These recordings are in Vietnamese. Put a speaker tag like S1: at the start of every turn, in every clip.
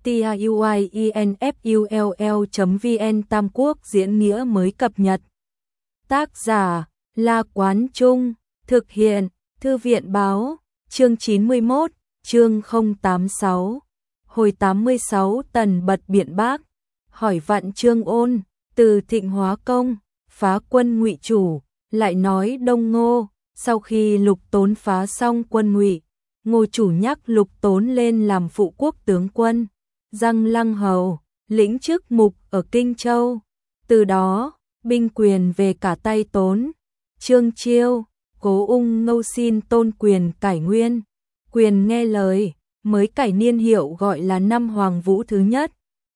S1: tiuinfull.vn Tam Quốc diễn nghĩa mới cập nhật. Tác giả La Quán Trung, thực hiện Thư viện Báo, chương 91, chương 086. Hồi 86 Tần bật biện bác, hỏi vặn Trương Ôn, từ Thịnh Hóa Công, phá quân Ngụy chủ, lại nói Đông Ngô, sau khi Lục Tốn phá xong quân Ngụy, Ngô chủ nhắc Lục Tốn lên làm phụ quốc tướng quân, Giang Lăng hầu, lĩnh chức mục ở Kinh Châu. Từ đó, binh quyền về cả tay Tốn. Trương Chiêu, Cố Ung ngâu xin tôn quyền cải nguyên, quyền nghe lời, mới cải niên hiệu gọi là năm Hoàng Vũ thứ nhất,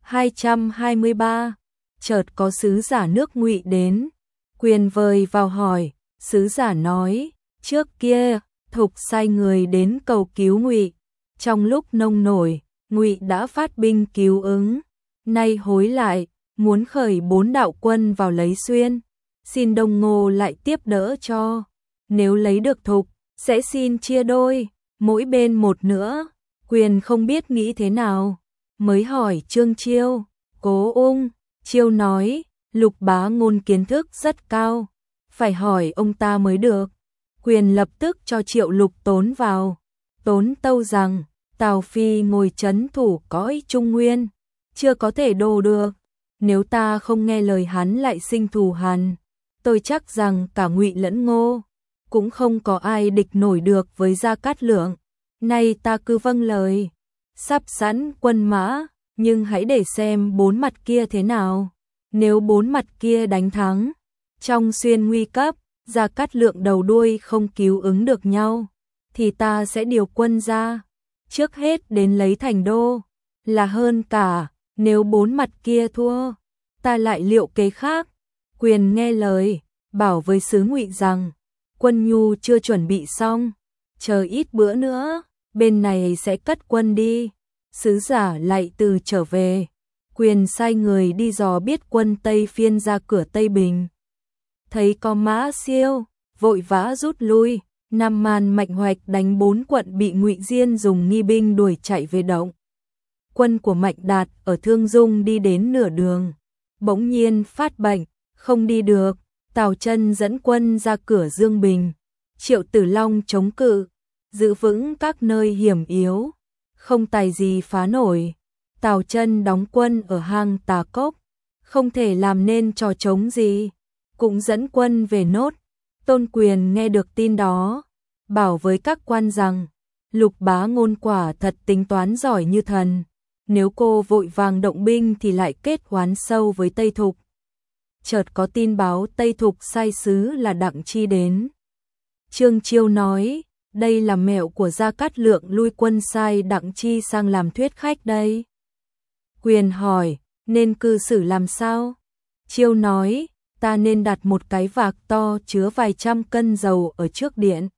S1: 223. Chợt có sứ giả nước Ngụy đến, quyền vời vào hỏi, sứ giả nói, trước kia, Thục sai người đến cầu cứu Ngụy, trong lúc nông nổi, Ngụy đã phát binh cứu ứng, nay hối lại, muốn khởi 4 đạo quân vào lấy Xuyên, xin Đông Ngô lại tiếp đỡ cho, nếu lấy được Thục, sẽ xin chia đôi, mỗi bên một nữa. Quyền không biết nghĩ thế nào, mới hỏi Trương Chiêu, Cố Ung. Chiêu nói, Lục Bá Ngôn kiến thức rất cao, phải hỏi ông ta mới được. Quyền lập tức cho triệu Lục Tốn vào, Tốn tâu rằng, Tào Phi ngồi trấn thủ cõi Trung Nguyên, chưa có thể đổ được, nếu ta không nghe lời hắn lại sinh thù hằn, tôi chắc rằng cả Ngụy lẫn Ngô, cũng không có ai địch nổi được với Gia Cát Lượng. Nay ta cứ vâng lời, sắp sẵn quân mã, nhưng hãy để xem 4 mặt kia thế nào. Nếu 4 mặt kia đánh thắng, trong xuyên nguy cấp, Gia Cát Lượng đầu đuôi không cứu ứng được nhau, thì ta sẽ điều quân ra, trước hết đến lấy thành đô, là hơn cả, nếu 4 mặt kia thua, ta lại liệu kế khác. Quyền nghe lời, bảo với sứ Ngụy rằng, quân nhu chưa chuẩn bị xong, chờ ít bữa nữa, bên này sẽ cất quân đi. Sứ giả lại từ trở về, quyền sai người đi dò biết quân Tây Phiên ra cửa Tây Bình. Thấy có Mã Siêu, vội vã rút lui, Nam Man Mạnh Hoạch đánh 4 quận bị Ngụy Diên dùng nghi binh đuổi chạy về động. Quân của Mạnh Đạt ở Thương Dung đi đến nửa đường, bỗng nhiên phát bệnh, không đi được, Tào Chân dẫn quân ra cửa Dương Bình, Triệu Tử Long chống cự, giữ vững các nơi hiểm yếu, không tài gì phá nổi. Tào Chân đóng quân ở hang Tà Cốc, không thể làm nên trò trống gì, cũng dẫn quân về nốt. Tôn Quyền nghe được tin đó, bảo với các quan rằng, Lục Bá Ngôn quả thật tính toán giỏi như thần, nếu cô vội vàng động binh thì lại kết oán sâu với Tây Thục. Chợt có tin báo Tây Thục sai sứ là Đặng Chi đến. Trương Chiêu nói, đây là mẹo của Gia Cát Lượng lui quân sai Đặng Chi sang làm thuyết khách đây. Quyền hỏi, nên cư xử làm sao? Chiêu nói, ta nên đặt một cái vạc to chứa vài trăm cân dầu ở trước điện,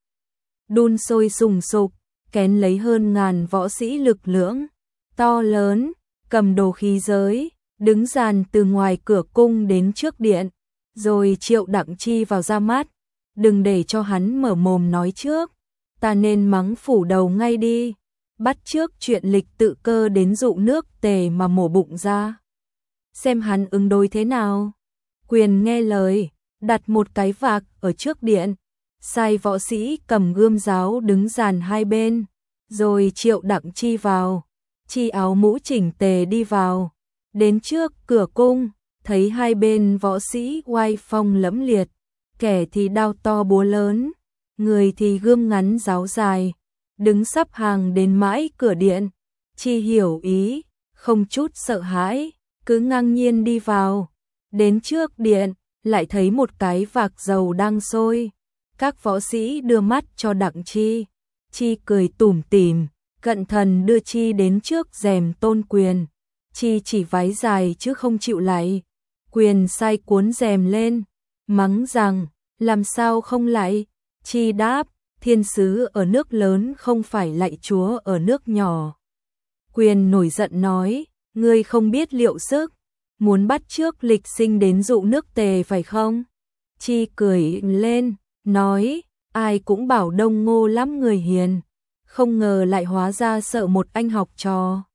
S1: đun sôi sùng sục, kén lấy hơn 1000 võ sĩ lực lưỡng, to lớn, cầm đồ khí giới, đứng dàn từ ngoài cửa cung đến trước điện, rồi triệu Đặng Chi vào ra mắt, đừng để cho hắn mở mồm nói trước, ta nên mắng phủ đầu ngay đi, bắt trước chuyện Lịch Tự Cơ đến dụ nước Tề mà mổ bụng ra, xem hắn ứng đối thế nào. Quyền nghe lời, đặt một cái vạc ở trước điện, sai võ sĩ cầm gươm giáo đứng dàn hai bên, rồi triệu Đặng Chi vào, chi áo mũ chỉnh tề đi vào, đến trước cửa cung, thấy hai bên võ sĩ oai phong lẫm liệt, kẻ thì đao to búa lớn, người thì gươm ngắn giáo dài, đứng sắp hàng đến mãi cửa điện. Chi hiểu ý, không chút sợ hãi, cứ ngang nhiên đi vào, đến trước điện, lại thấy một cái vạc dầu đang sôi. Các võ sĩ đưa mắt cho Đặng Chi, Chi cười tủm tỉm, cận thần đưa Chi đến trước rèm Tôn Quyền. Chi chỉ váy dài chứ không chịu lạy. Quyền sai cuốn rèm lên, mắng rằng, làm sao không lạy? Chi đáp, thiên sứ ở nước lớn không phải lạy chúa ở nước nhỏ. Quyền nổi giận nói, ngươi không biết liệu sức, muốn bắt trước Lịch Sinh đến dụ nước Tề phải không? Chi cười lên, nói, ai cũng bảo Đông Ngô lắm người hiền, không ngờ lại hóa ra sợ một anh học trò.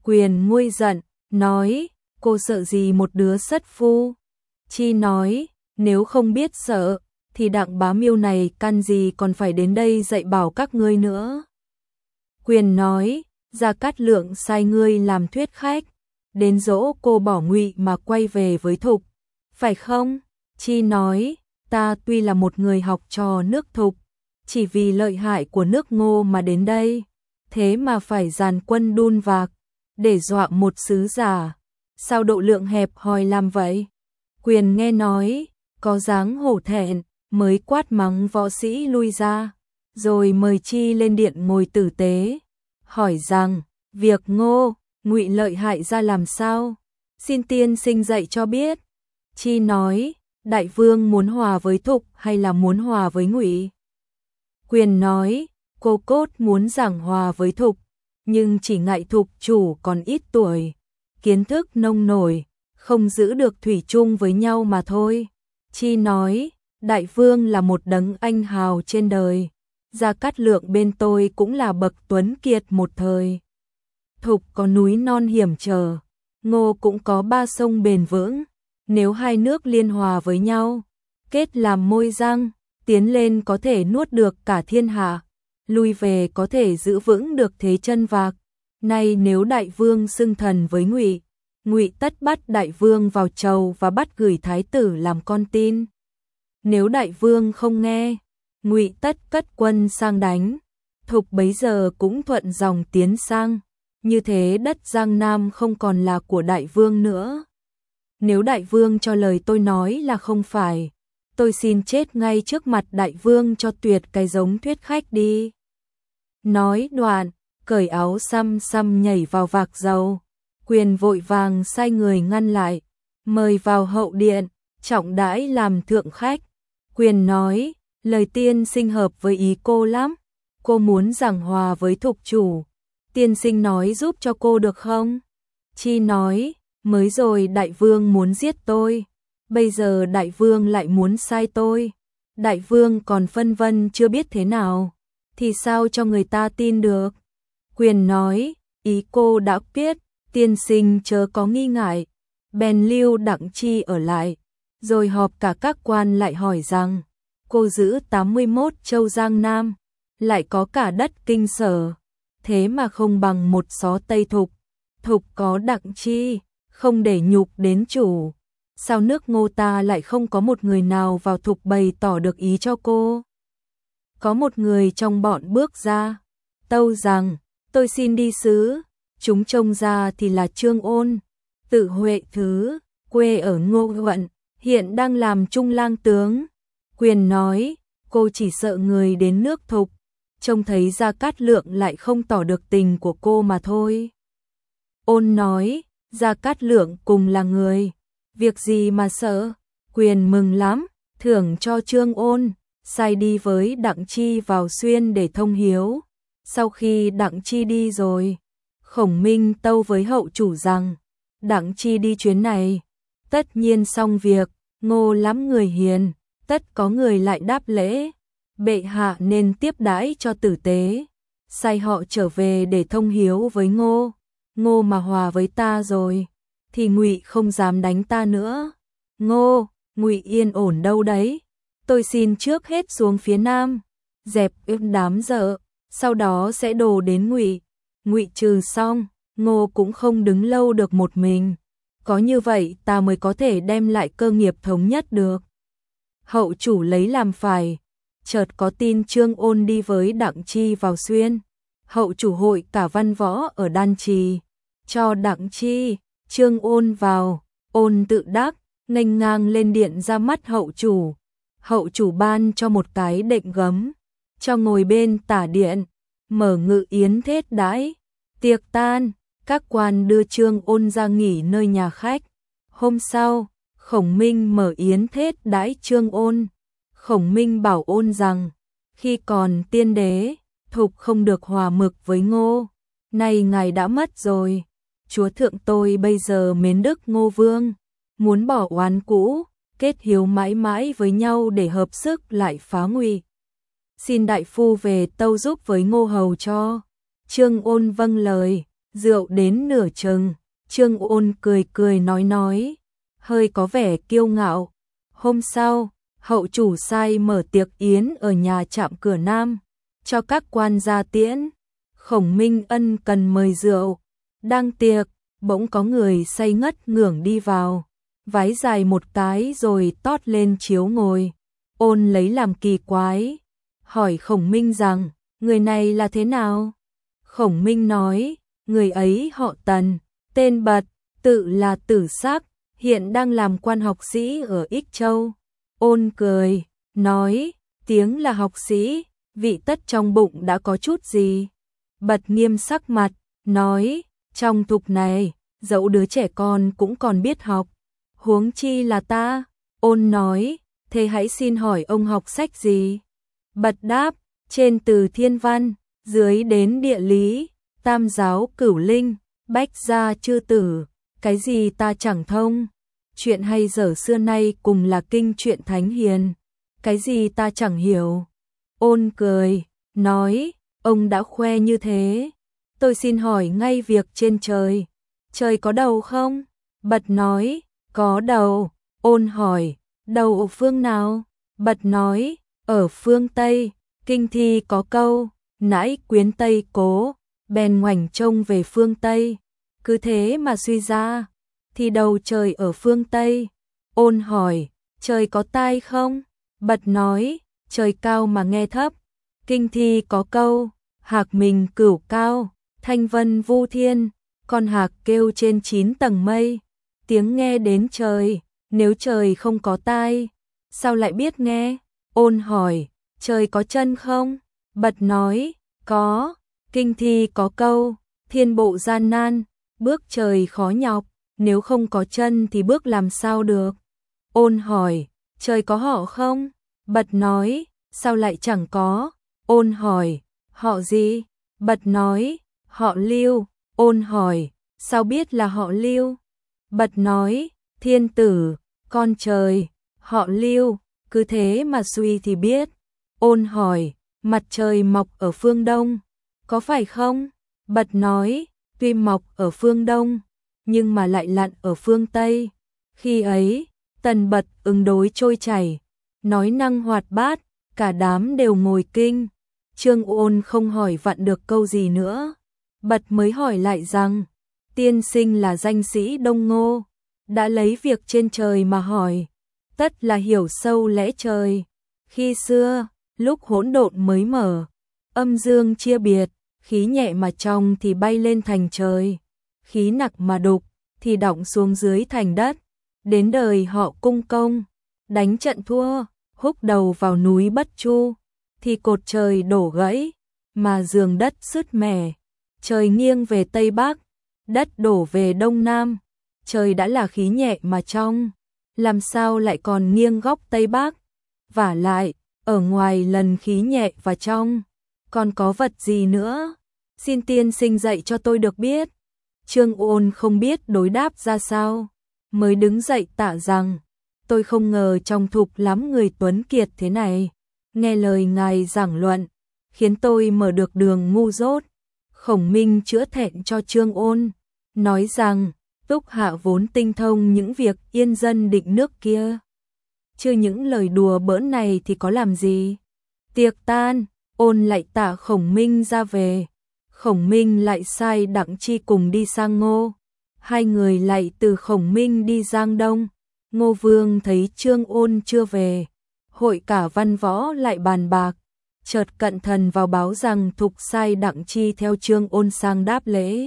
S1: Quyền nguôi giận, nói, cô sợ gì một đứa sất phu? Chi nói, nếu không biết sợ, thì Đặng Bá Miêu này căn gì còn phải đến đây dạy bảo các ngươi nữa. Quyền nói, Gia Cát Lượng sai ngươi làm thuyết khách, đến dỗ cô bỏ Ngụy mà quay về với Thục, phải không? Chi nói, ta tuy là một người học trò nước Thục, chỉ vì lợi hại của nước Ngô mà đến đây, thế mà phải dàn quân đun vạc, để dọa một sứ giả, sao độ lượng hẹp hòi làm vậy? Quyền nghe nói, có dáng hổ thẹn, mới quát mắng võ sĩ lui ra, rồi mời Chi lên điện ngồi tử tế, hỏi rằng, việc Ngô, Ngụy lợi hại ra làm sao? Xin tiên sinh dạy cho biết. Chi nói, đại vương muốn hòa với Thục hay là muốn hòa với Ngụy? Quyền nói, cô cốt muốn giảng hòa với Thục, nhưng chỉ ngại Thục chủ còn ít tuổi, kiến thức nông nổi, không giữ được thủy chung với nhau mà thôi. Chi nói, đại vương là một đấng anh hào trên đời, Gia Cát Lượng bên tôi cũng là bậc tuấn kiệt một thời. Thục có núi non hiểm trở, Ngô cũng có ba sông bền vững, nếu hai nước liên hòa với nhau, kết làm môi răng, tiến lên có thể nuốt được cả thiên hạ, lui về có thể giữ vững được thế chân vạc. Nay nếu đại vương xưng thần với Ngụy, Ngụy tất bắt đại vương vào chầu và bắt gửi thái tử làm con tin. Nếu đại vương không nghe, Ngụy tất cất quân sang đánh, Thục bấy giờ cũng thuận dòng tiến sang, như thế đất Giang Nam không còn là của đại vương nữa. Nếu đại vương cho lời tôi nói là không phải, tôi xin chết ngay trước mặt đại vương cho tuyệt cái giống thuyết khách đi. Nói đoạn, cởi áo xăm xăm nhảy vào vạc dầu. Quyền vội vàng sai người ngăn lại, mời vào hậu điện, trọng đãi làm thượng khách. Quyền nói, lời tiên sinh hợp với ý cô lắm, cô muốn giảng hòa với Thục chủ, tiên sinh nói giúp cho cô được không? Chi nói, mới rồi đại vương muốn giết tôi, bây giờ đại vương lại muốn sai tôi, đại vương còn phân vân chưa biết thế nào, thì sao cho người ta tin được? Quyền nói, ý cô đã biết, tiên sinh chớ có nghi ngại, bèn lưu Đặng Chi ở lại, rồi họp cả các quan lại hỏi rằng, cô giữ 81 châu Giang Nam, lại có cả đất Kinh Sở, thế mà không bằng một xó Tây Thục, Thục có Đặng Chi, không để nhục đến chủ, sao nước Ngô ta lại không có một người nào vào Thục bày tỏ được ý cho cô? Có một người trong bọn bước ra, tâu rằng, tôi xin đi sứ, chúng trông ra thì là Trương Ôn, tự Huệ Thứ, quê ở Ngô Thuận, hiện đang làm trung lang tướng. Quyền nói, cô chỉ sợ người đến nước Thục, trông thấy Gia Cát Lượng lại không tỏ được tình của cô mà thôi. Ôn nói, Gia Cát Lượng cùng là người, việc gì mà sợ? Quyền mừng lắm, thưởng cho Trương Ôn, sai đi với Đặng Chi vào Xuyên để thông hiếu. Sau khi Đặng Chi đi rồi, Khổng Minh tâu với hậu chủ rằng, Đặng Chi đi chuyến này, tất nhiên xong việc, Ngô lắm người hiền, tất có người lại đáp lễ, bệ hạ nên tiếp đãi cho tử tế, sai họ trở về để thông hiếu với Ngô, Ngô mà hòa với ta rồi, thì Ngụy không dám đánh ta nữa. Ngô, Ngụy yên ổn đâu đấy, tôi xin trước hết xuống phía Nam, dẹp đám dợ, sau đó sẽ đổ đến Ngụy. Ngụy trừ xong, Ngô cũng không đứng lâu được một mình, có như vậy ta mới có thể đem lại cơ nghiệp thống nhất được. Hậu chủ lấy làm phải, chợt có tin Trương Ôn đi với Đặng Chi vào Xuyên, hậu chủ hội cả văn võ ở Đan Trì, cho Đặng Chi, Trương Ôn vào, Ôn tự đắc, nghênh ngang lên điện ra mắt hậu chủ ban cho một cái đệm gấm, cho ngồi bên tả điện, mở ngự yến thết đãi, tiệc tan, các quan đưa Trương Ôn ra nghỉ nơi nhà khách. Hôm sau, Khổng Minh mở yến thết đãi Trương Ôn. Khổng Minh bảo Ôn rằng, khi còn tiên đế, Thục không được hòa mực với Ngô, nay ngài đã mất rồi, chúa thượng tôi bây giờ mến đức Ngô Vương, muốn bỏ oán cũ, kết hiếu mãi mãi với nhau để hợp sức lại phá Ngụy. Xin đại phu về tâu giúp với Ngô hầu cho. Trương Ôn vâng lời, Rượu đến nửa chừng, Trương Ôn cười cười nói, hơi có vẻ kiêu ngạo. Hôm sau, hậu chủ sai mở tiệc yến ở nhà trạm cửa Nam, cho các quan gia tiễn. Khổng Minh ân cần mời rượu. Đang tiệc, bỗng có người say ngất ngưởng đi vào, vái dài một cái rồi tót lên chiếu ngồi. Ôn lấy làm kỳ quái, hỏi Khổng Minh rằng, người này là thế nào? Khổng Minh nói, người ấy họ Tần, tên Bật, tự là Tử Sắc, hiện đang làm quan học sĩ ở Ích Châu. Ôn cười, nói, tiếng là học sĩ, vị tất trong bụng đã có chút gì? Bật nghiêm sắc mặt, nói, trong thục này, dẫu đứa trẻ con cũng còn biết học, huống chi là ta. Ôn nói, thế hãy xin hỏi ông học sách gì? Bật đáp, trên từ thiên văn, dưới đến địa lý, tam giáo cửu linh, bách gia chư tử, cái gì ta chẳng thông. Chuyện hay dở xưa nay cùng là kinh truyện thánh hiền, cái gì ta chẳng hiểu. Ôn cười, nói, ông đã khoe như thế, tôi xin hỏi ngay việc trên trời. Trời có đầu không? Bật nói, có đầu. Ôn hỏi, đầu ở phương nào? Bật nói, ở phương Tây. Kinh thi có câu, nãi quyến Tây cố, bèn ngoảnh trông về phương Tây. Cứ thế mà suy ra, thì đầu trời ở phương Tây. Ôn hỏi, trời có tai không? Bật nói, trời cao mà nghe thấp. Kinh thi có câu, hạc mình cửu cao, thanh vân vu thiên, con hạc kêu trên 9 tầng mây, tiếng nghe đến trời. Nếu trời không có tai, sao lại biết nghe? Ôn hỏi, trời có chân không? Bật nói, có. Kinh thi có câu, thiên bộ gian nan, bước trời khó nhọc, nếu không có chân thì bước làm sao được? Ôn hỏi, trời có họ không? Bật nói, sao lại chẳng có? Ôn hỏi, họ gì? Bật nói, họ Lưu. Ôn hỏi, sao biết là họ Lưu? Bật nói, thiên tử, con trời, họ Lưu, cứ thế mà suy thì biết. Ôn hỏi, mặt trời mọc ở phương Đông, có phải không? Bật nói, tuy mọc ở phương Đông, nhưng mà lại lặn ở phương Tây. Khi ấy, Tần Bật ứng đối trôi chảy, nói năng hoạt bát, cả đám đều ngồi kinh. Trương Ôn không hỏi vặn được câu gì nữa. Bật mới hỏi lại rằng, tiên sinh là danh sĩ Đông Ngô, đã lấy việc trên trời mà hỏi, tất là hiểu sâu lẽ trời. Khi xưa, lúc hỗn độn mới mở, âm dương chia biệt, khí nhẹ mà trong thì bay lên thành trời, khí nặng mà đục thì đọng xuống dưới thành đất. Đến đời họ Cung Công, đánh trận thua, húc đầu vào núi Bất Chu, thì cột trời đổ gãy, mà giường đất sứt mẻ, trời nghiêng về Tây Bắc, đất đổ về Đông Nam. Trời đã là khí nhẹ mà trong, làm sao lại còn nghiêng góc Tây Bắc? Vả lại, ở ngoài lần khí nhẹ và trong, còn có vật gì nữa? Xin tiên sinh dạy cho tôi được biết. Trương Ôn không biết đối đáp ra sao, mới đứng dậy tạ rằng, tôi không ngờ trong thục lắm người tuấn kiệt thế này. Nghe lời ngài giảng luận, khiến tôi mở được đường ngu dốt. Khổng Minh chữa thẹn cho Trương Ôn, nói rằng, Túc Hạ vốn tinh thông những việc yên dân định nước kia, chứ những lời đùa bỡn này thì có làm gì. Tiệc tan, Ôn lại tạ Khổng Minh ra về. Khổng Minh lại sai Đặng Chi cùng đi sang Ngô. Hai người lại từ Khổng Minh đi Giang Đông. Ngô Vương thấy Trương Ôn chưa về, hội cả văn võ lại bàn bạc. Chợt cận thần vào báo rằng thục sai Đặng Chi theo Trương Ôn sang đáp lễ.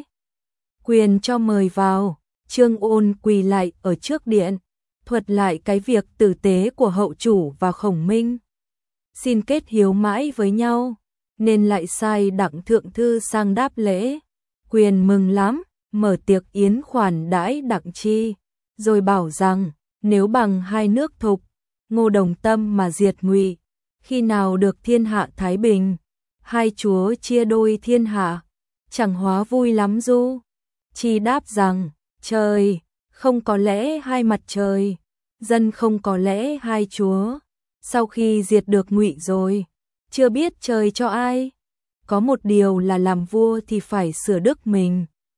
S1: Quyền cho mời vào. Trương Ôn quỳ lại ở trước điện, thuật lại cái việc tử tế của hậu chủ và Khổng Minh. Xin kết hiếu mãi với nhau, nên lại sai Đặng Thượng Thư sang đáp lễ. Quyền mừng lắm, mở tiệc yến khoản đãi Đặng Chi, rồi bảo rằng, nếu bằng hai nước thục, Ngô đồng tâm mà diệt Ngụy, khi nào được thiên hạ thái bình, hai chúa chia đôi thiên hạ, chẳng hóa vui lắm du. Chi đáp rằng, trời, không có lẽ hai mặt trời, dân không có lẽ hai chúa. Sau khi diệt được Ngụy rồi, chưa biết trời cho ai. Có một điều là làm vua thì phải sửa đức mình,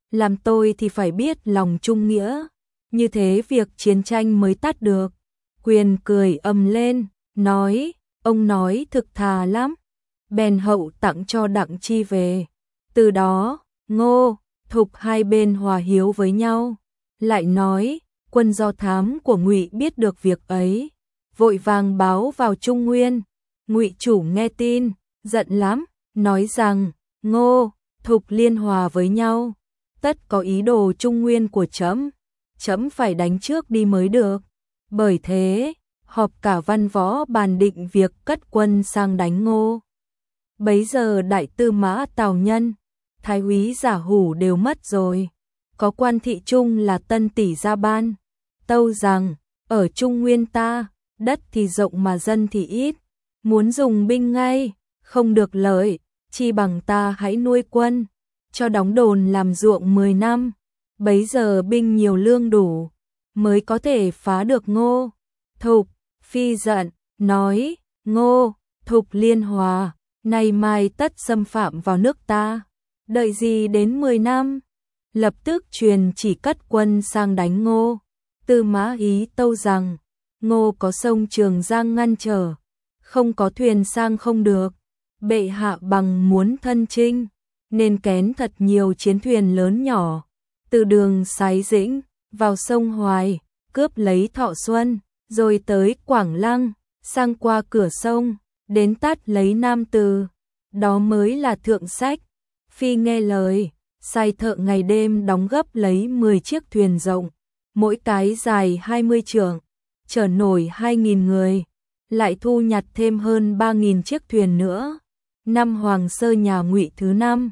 S1: làm tôi thì phải biết lòng trung nghĩa, như thế việc chiến tranh mới tắt được. Quyền cười ầm lên, nói, ông nói thực thà lắm. Bèn hậu tặng cho Đặng Chi về. Từ đó, Ngô, Thục hai bên hòa hiếu với nhau. Lại nói, quân do thám của Ngụy biết được việc ấy, vội vàng báo vào Trung Nguyên. Ngụy chủ nghe tin, giận lắm, nói rằng, Ngô, Thục liên hòa với nhau, tất có ý đồ Trung Nguyên của trẫm, trẫm phải đánh trước đi mới được. Bởi thế, họp cả văn võ bàn định việc cất quân sang đánh Ngô. Bấy giờ đại tư mã Tào Nhân, thái úy Giả Hủ đều mất rồi, có quan thị trung là Tân Tỷ Gia Ban, tâu rằng, ở Trung Nguyên ta, đất thì rộng mà dân thì ít, muốn dùng binh ngay, không được lợi, chi bằng ta hãy nuôi quân, cho đóng đồn làm ruộng 10 năm, bấy giờ binh nhiều lương đủ, mới có thể phá được Ngô. Thục, phi giận, nói, Ngô, Thục liên hòa, nay mai tất xâm phạm vào nước ta, đợi gì đến 10 năm, lập tức truyền chỉ cất quân sang đánh Ngô. Tư Mã Ý tâu rằng, Ngô có sông Trường Giang ngăn trở, không có thuyền sang không được, bệ hạ bằng muốn thân chinh, nên kén thật nhiều chiến thuyền lớn nhỏ, từ đường Sái Dĩnh, vào sông Hoài, cướp lấy Thọ Xuân, rồi tới Quảng Lăng, sang qua cửa sông, đến tát lấy Nam Từ, đó mới là thượng sách. Phi nghe lời, sai thợ ngày đêm đóng gấp lấy 10 chiếc thuyền rộng, mỗi cái dài 20 trượng, chở nổi 2.000 người, lại thu nhặt thêm hơn 3.000 chiếc thuyền nữa. Năm Hoàng Sơ nhà Ngụy thứ 5,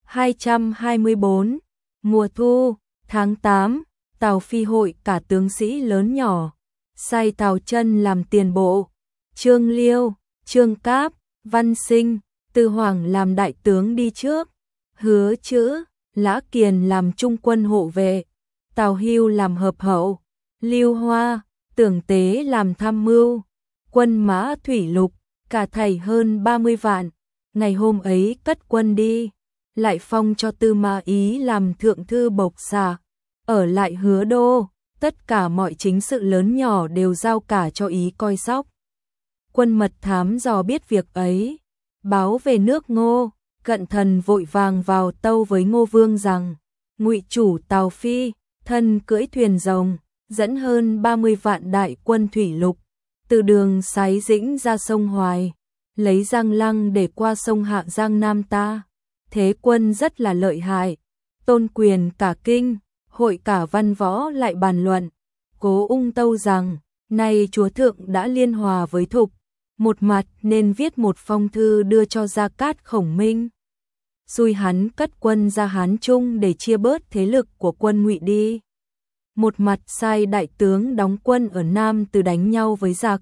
S1: 224, mùa thu, tháng 8, Tào Phi hội cả tướng sĩ lớn nhỏ, sai Tào Chân làm tiền bộ, Trương Liêu, Trương Cáp, Văn Sinh, Từ Hoàng làm đại tướng đi trước, Hứa Chữ, Lã Kiền làm trung quân hộ vệ, Tào Hưu làm hợp hậu, Lưu Hoa, Tưởng Tế làm tham mưu, quân mã thủy lục, cả thảy hơn 30 vạn. Ngày hôm ấy cất quân đi, lại phong cho Tư Mã Ý làm thượng thư bộc xạ, ở lại Hứa Đô, tất cả mọi chính sự lớn nhỏ đều giao cả cho Ý coi sóc. Quân mật thám dò biết việc ấy, báo về nước Ngô, Cận Thần vội vàng vào tâu với Ngô Vương rằng, Ngụy chủ Tào Phi, thân cưỡi thuyền rồng, dẫn hơn 30 vạn đại quân thủy lục, từ đường Sái Dĩnh ra sông Hoài, lấy Giang Lăng để qua sông Hạ Giang Nam ta. Thế quân rất là lợi hại, Tôn Quyền cả kinh, hội cả văn võ lại bàn luận. Cố Ung tâu rằng, nay chúa thượng đã liên hòa với Thục, một mặt nên viết một phong thư đưa cho Gia Cát Khổng Minh, xui hắn cất quân ra Hán Trung để chia bớt thế lực của quân Ngụy đi. Một mặt sai đại tướng đóng quân ở Nam Từ đánh nhau với giặc.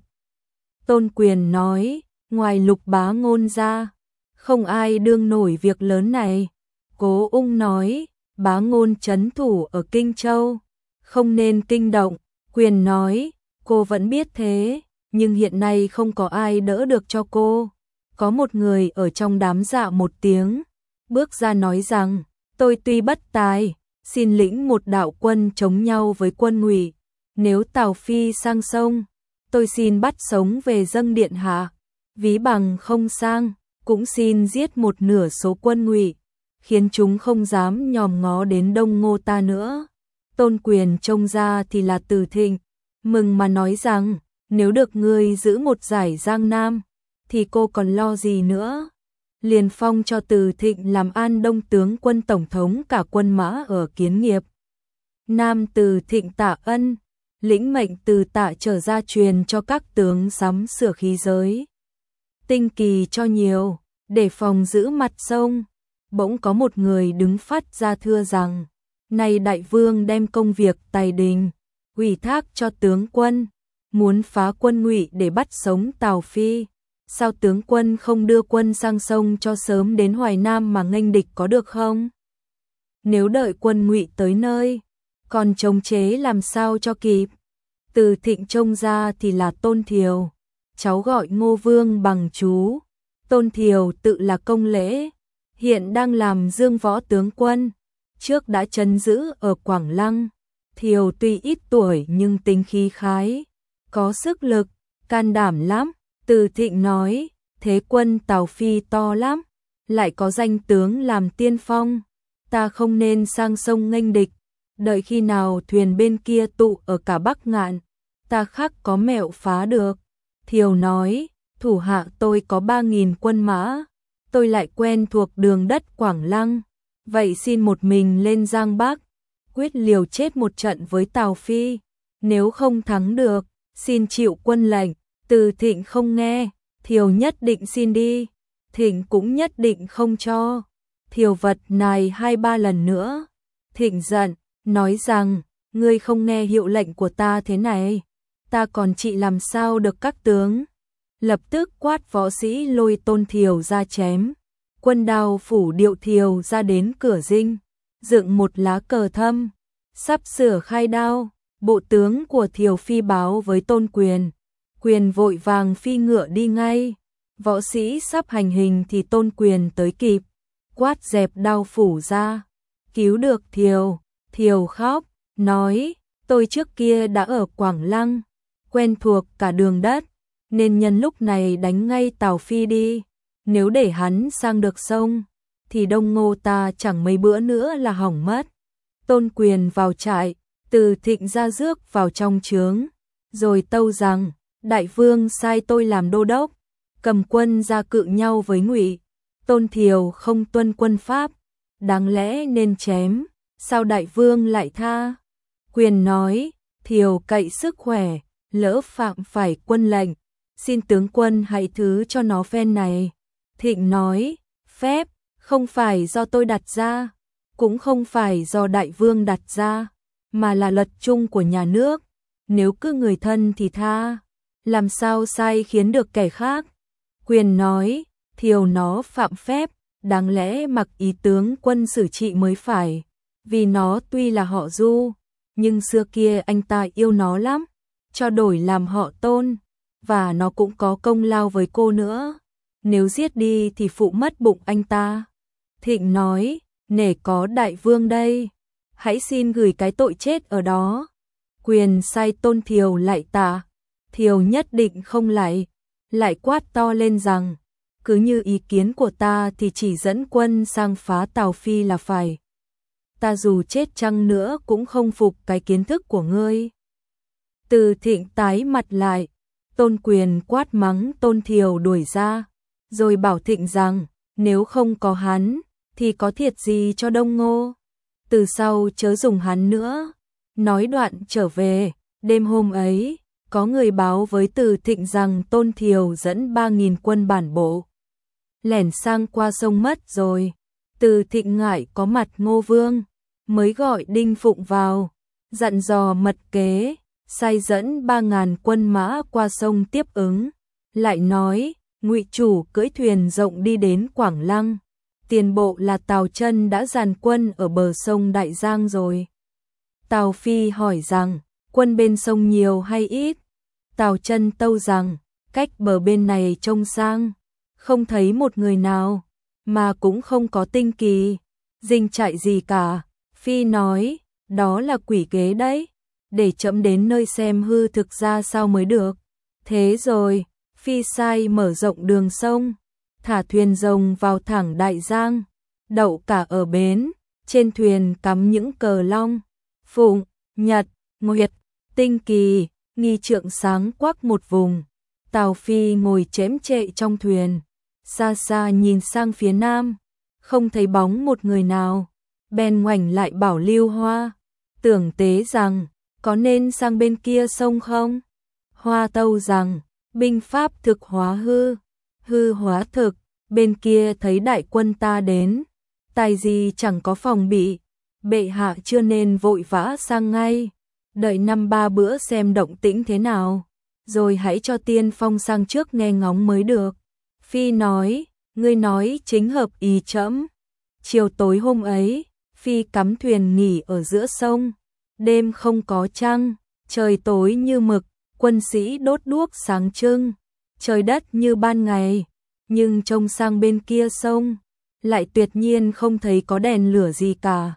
S1: Tôn Quyền nói, ngoài Lục Bá Ngôn ra, không ai đương nổi việc lớn này. Cố Ung nói, Bá Ngôn trấn thủ ở Kinh Châu, không nên kinh động. Quyền nói, cô vẫn biết thế, nhưng hiện nay không có ai đỡ được cho cô. Có một người ở trong đám dạ một tiếng, bước ra nói rằng, tôi tuy bất tài, xin lĩnh một đạo quân chống nhau với quân Ngụy. Nếu Tào Phi sang sông, tôi xin bắt sống về dâng điện hạ. Ví bằng không sang, cũng xin giết một nửa số quân Ngụy, khiến chúng không dám nhòm ngó đến Đông Ngô ta nữa. Tôn Quyền trông ra thì là Từ Thịnh, mừng mà nói rằng, nếu được ngươi giữ một giải Giang Nam, thì cô còn lo gì nữa. Liền phong cho Từ Thịnh làm An Đông tướng quân tổng thống cả quân mã ở Kiến Nghiệp. Nam Từ Thịnh tạ ân, lĩnh mệnh Từ Tạ trở ra truyền cho các tướng sắm sửa khí giới, tinh kỳ cho nhiều, để phòng giữ mặt sông. Bỗng có một người đứng phát ra thưa rằng, này đại vương đem công việc Tài Đình ủy thác cho tướng quân, muốn phá quân Ngụy để bắt sống Tào Phi. Sao tướng quân không đưa quân sang sông cho sớm đến Hoài Nam mà nghênh địch có được không? Nếu đợi quân Ngụy tới nơi, còn chống chế làm sao cho kịp? Từ Thịnh trông ra thì là Tôn Thiều, cháu gọi Ngô Vương bằng chú. Tôn Thiều tự là Công Lễ, hiện đang làm Dương Võ tướng quân, trước đã trấn giữ ở Quảng Lăng. Thiều tuy ít tuổi nhưng tính khí khái, có sức lực, can đảm lắm. Từ Thịnh nói, thế quân Tào Phi to lắm, lại có danh tướng làm tiên phong, ta không nên sang sông nghênh địch, đợi khi nào thuyền bên kia tụ ở cả Bắc Ngạn, ta khắc có mẹo phá được. Thiều nói, thủ hạ tôi có 3.000 quân mã, tôi lại quen thuộc đường đất Quảng Lăng, vậy xin một mình lên Giang Bắc, quyết liều chết một trận với Tào Phi, nếu không thắng được, xin chịu quân lệnh. Từ Thịnh không nghe, Thiều nhất định xin đi, Thịnh cũng nhất định không cho. Thiều vật nài 2-3 lần nữa. Thịnh giận, nói rằng, ngươi không nghe hiệu lệnh của ta thế này, ta còn trị làm sao được các tướng. Lập tức quát võ sĩ lôi Tôn Thiều ra chém. Quân Đao phủ điệu Thiều ra đến cửa dinh, dựng một lá cờ thâm, sắp sửa khai đao. Bộ tướng của Thiều phi báo với Tôn Quyền. Quyền vội vàng phi ngựa đi ngay. Võ sĩ sắp hành hình thì Tôn Quyền tới kịp, quát dẹp Đao phủ ra, cứu được Thiều. Thiều khóc, nói, tôi trước kia đã ở Quảng Lăng, quen thuộc cả đường đất, nên nhân lúc này đánh ngay Tào Phi đi. Nếu để hắn sang được sông, thì Đông Ngô ta chẳng mấy bữa nữa là hỏng mất. Tôn Quyền vào trại, Từ Thịnh ra rước vào trong trướng, rồi tâu rằng, đại vương sai tôi làm đô đốc, cầm quân ra cự nhau với Ngụy. Tôn Thiều không tuân quân pháp, đáng lẽ nên chém, sao đại vương lại tha? Quyền nói, Thiều cậy sức khỏe, lỡ phạm phải quân lệnh, xin tướng quân hãy thứ cho nó phen này. Thịnh nói, phép, không phải do tôi đặt ra, cũng không phải do đại vương đặt ra, mà là luật chung của nhà nước, nếu cứ người thân thì tha, làm sao sai khiến được kẻ khác. Quyền nói, Thiều nó phạm phép, đáng lẽ mặc ý tướng quân xử trị mới phải, vì nó tuy là họ Du, nhưng xưa kia anh ta yêu nó lắm, cho đổi làm họ Tôn, và nó cũng có công lao với cô nữa, nếu giết đi thì phụ mất bụng anh ta. Thịnh nói, nể có đại vương đây, hãy xin gửi cái tội chết ở đó. Quyền sai Tôn Thiều lại tạ, Thiều nhất định không lại quát to lên rằng, cứ như ý kiến của ta thì chỉ dẫn quân sang phá Tào Phi là phải. Ta dù chết chăng nữa cũng không phục cái kiến thức của ngươi. Từ Thịnh tái mặt lại, Tôn Quyền quát mắng Tôn Thiều đuổi ra, rồi bảo Thịnh rằng, nếu không có hắn, thì có thiệt gì cho Đông Ngô. Từ sau chớ dùng hắn nữa. Nói đoạn trở về, đêm hôm ấy, có người báo với Từ Thịnh rằng Tôn Thiều dẫn 3.000 quân bản bộ lẻn sang qua sông mất rồi. Từ Thịnh ngại có mặt Ngô Vương, mới gọi Đinh Phụng vào, dặn dò mật kế, sai dẫn 3.000 quân mã qua sông tiếp ứng. Lại nói, Ngụy chủ cưỡi thuyền rộng đi đến Quảng Lăng, tiền bộ là Tào Chân đã dàn quân ở bờ sông Đại Giang rồi. Tào Phi hỏi rằng, quân bên sông nhiều hay ít? Tào Chân tâu rằng, cách bờ bên này trông sang, không thấy một người nào, mà cũng không có tinh kỳ, dinh trại gì cả. Phi nói, đó là quỷ kế đấy, để trẫm đến nơi xem hư thực ra sao mới được. Thế rồi, Phi sai mở rộng đường sông, thả thuyền rồng vào thẳng Đại Giang, đậu cả ở bến, trên thuyền cắm những cờ long, phụng, nhật, nguyệt, tinh kỳ, nghi trượng sáng quắc một vùng. Tào Phi ngồi chễm chệ trong thuyền, xa xa nhìn sang phía nam, không thấy bóng một người nào, bèn ngoảnh lại bảo Lưu Hoa, tưởng tế rằng, có nên sang bên kia sông không? Hoa tâu rằng, binh pháp thực hóa hư, hư hóa thực, bên kia thấy đại quân ta đến, tài gì chẳng có phòng bị, bệ hạ chưa nên vội vã sang ngay, đợi 5-3 bữa xem động tĩnh thế nào, rồi hãy cho tiên phong sang trước nghe ngóng mới được. Phi nói, ngươi nói chính hợp ý trẫm. Chiều tối hôm ấy, Phi cắm thuyền nghỉ ở giữa sông, đêm không có trăng, trời tối như mực, quân sĩ đốt đuốc sáng trưng, trời đất như ban ngày, nhưng trông sang bên kia sông, lại tuyệt nhiên không thấy có đèn lửa gì cả.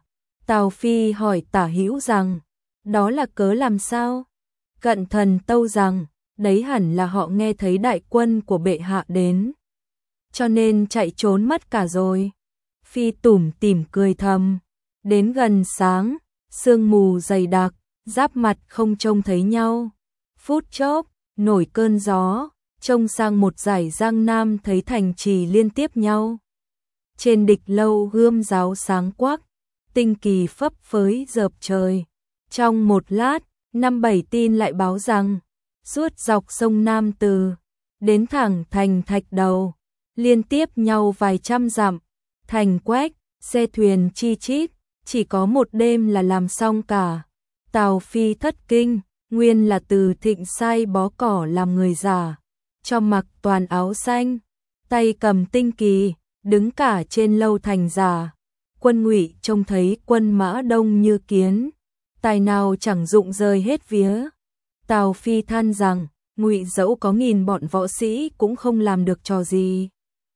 S1: Tào Phi hỏi Tả Hữu rằng, đó là cớ làm sao? Cận Thần tâu rằng, đấy hẳn là họ nghe thấy đại quân của bệ hạ đến, cho nên chạy trốn mất cả rồi. Phi tủm tỉm cười thầm. Đến gần sáng, sương mù dày đặc, giáp mặt không trông thấy nhau. Phút chốc, nổi cơn gió, trông sang một dải giang nam thấy thành trì liên tiếp nhau. Trên địch lâu gươm giáo sáng quắc, tinh kỳ phấp phới dợp trời. Trong một lát, 5-7 tin lại báo rằng, suốt dọc sông Nam Từ, đến thẳng thành Thạch Đầu, liên tiếp nhau vài trăm dặm, thành quách, xe thuyền chi chít, chỉ có một đêm là làm xong cả. Tào Phi thất kinh, nguyên là Từ Thịnh sai bó cỏ làm người giả, cho mặc toàn áo xanh, tay cầm tinh kỳ, đứng cả trên lâu thành giả. Quân Ngụy trông thấy quân mã đông như kiến, tài nào chẳng dụng rơi hết vía. Tào Phi than rằng, Ngụy dẫu có nghìn bọn võ sĩ cũng không làm được trò gì.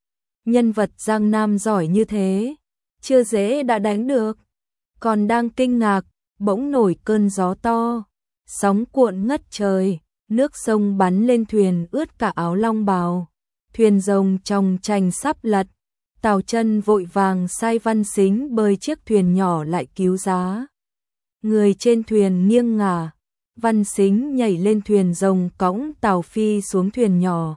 S1: Nhân vật Giang Nam giỏi như thế, chưa dễ đã đánh được. Còn đang kinh ngạc, bỗng nổi cơn gió to, sóng cuộn ngất trời, nước sông bắn lên thuyền ướt cả áo long bào. Thuyền rồng trong tranh sắp lật, Tào Chân vội vàng sai Văn Sính bơi chiếc thuyền nhỏ lại cứu giá. Người trên thuyền nghiêng ngả, Văn Sính nhảy lên thuyền rồng cõng Tào Phi xuống thuyền nhỏ,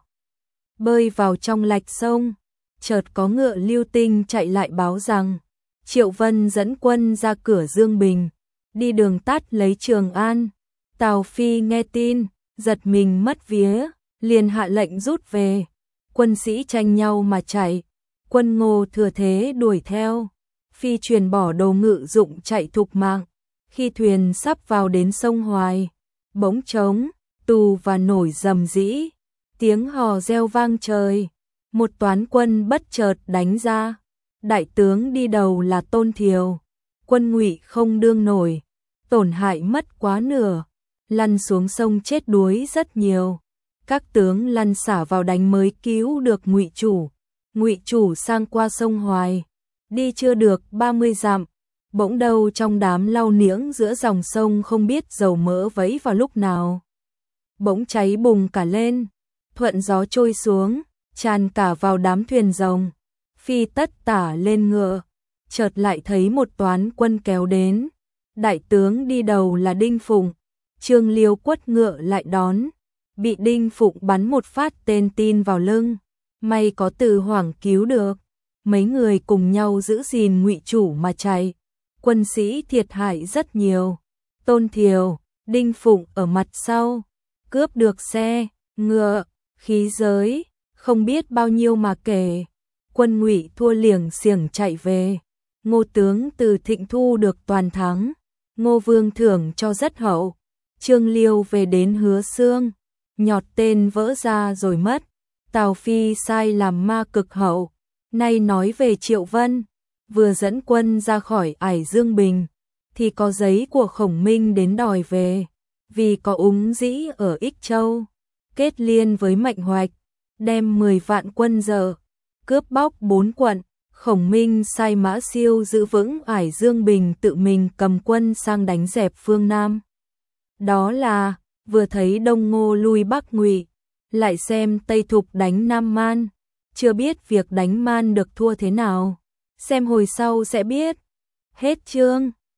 S1: bơi vào trong lạch sông. Chợt có ngựa Lưu Tinh chạy lại báo rằng, Triệu Vân dẫn quân ra cửa Dương Bình, đi đường tắt lấy Trường An. Tào Phi nghe tin, giật mình mất vía, liền hạ lệnh rút về. Quân sĩ tranh nhau mà chạy, quân Ngô thừa thế đuổi theo. Phi truyền bỏ đồ ngự dụng chạy thục mạng. Khi thuyền sắp vào đến sông Hoài, bỗng trống, tù và nổi rầm rĩ, tiếng hò reo vang trời. Một toán quân bất chợt đánh ra, đại tướng đi đầu là Tôn Thiều. Quân Ngụy không đương nổi, tổn hại mất quá nửa, lăn xuống sông chết đuối rất nhiều. Các tướng lăn xả vào đánh mới cứu được Ngụy chủ. Ngụy chủ sang qua sông Hoài, đi chưa được 30 dặm, bỗng đâu trong đám lau niễng giữa dòng sông không biết dầu mỡ vấy vào lúc nào, bỗng cháy bùng cả lên, thuận gió trôi xuống, tràn cả vào đám thuyền rồng. Phi tất tả lên ngựa, chợt lại thấy một toán quân kéo đến. Đại tướng đi đầu là Đinh Phụng, Trương Liêu quất ngựa lại đón, bị Đinh Phụng bắn một phát tên tin vào lưng, may có Từ Hoảng cứu được. Mấy người cùng nhau giữ gìn Ngụy chủ mà chạy, quân sĩ thiệt hại rất nhiều. Tôn Thiều, Đinh Phụng ở mặt sau, cướp được xe, ngựa, khí giới, không biết bao nhiêu mà kể. Quân Ngụy thua liềng xiềng chạy về. Ngô tướng Từ Thịnh thu được toàn thắng, Ngô Vương thưởng cho rất hậu. Trương Liêu về đến Hứa Xương, nhọt tên vỡ ra rồi mất. Tào Phi sai làm ma cực hậu. Nay nói về Triệu Vân, vừa dẫn quân ra khỏi ải Dương Bình, thì có giấy của Khổng Minh đến đòi về, vì có Úng Dĩ ở Ích Châu, kết liên với Mạnh Hoạch, đem 10 vạn quân dợ, cướp bóc 4 quận. Khổng Minh sai Mã Siêu giữ vững ải Dương Bình, tự mình cầm quân sang đánh dẹp phương Nam. Đó là, vừa thấy Đông Ngô lui Bắc Ngụy, lại xem Tây Thục đánh Nam Man, chưa biết việc đánh Man được thua thế nào. Xem hồi sau sẽ biết. Hết chương.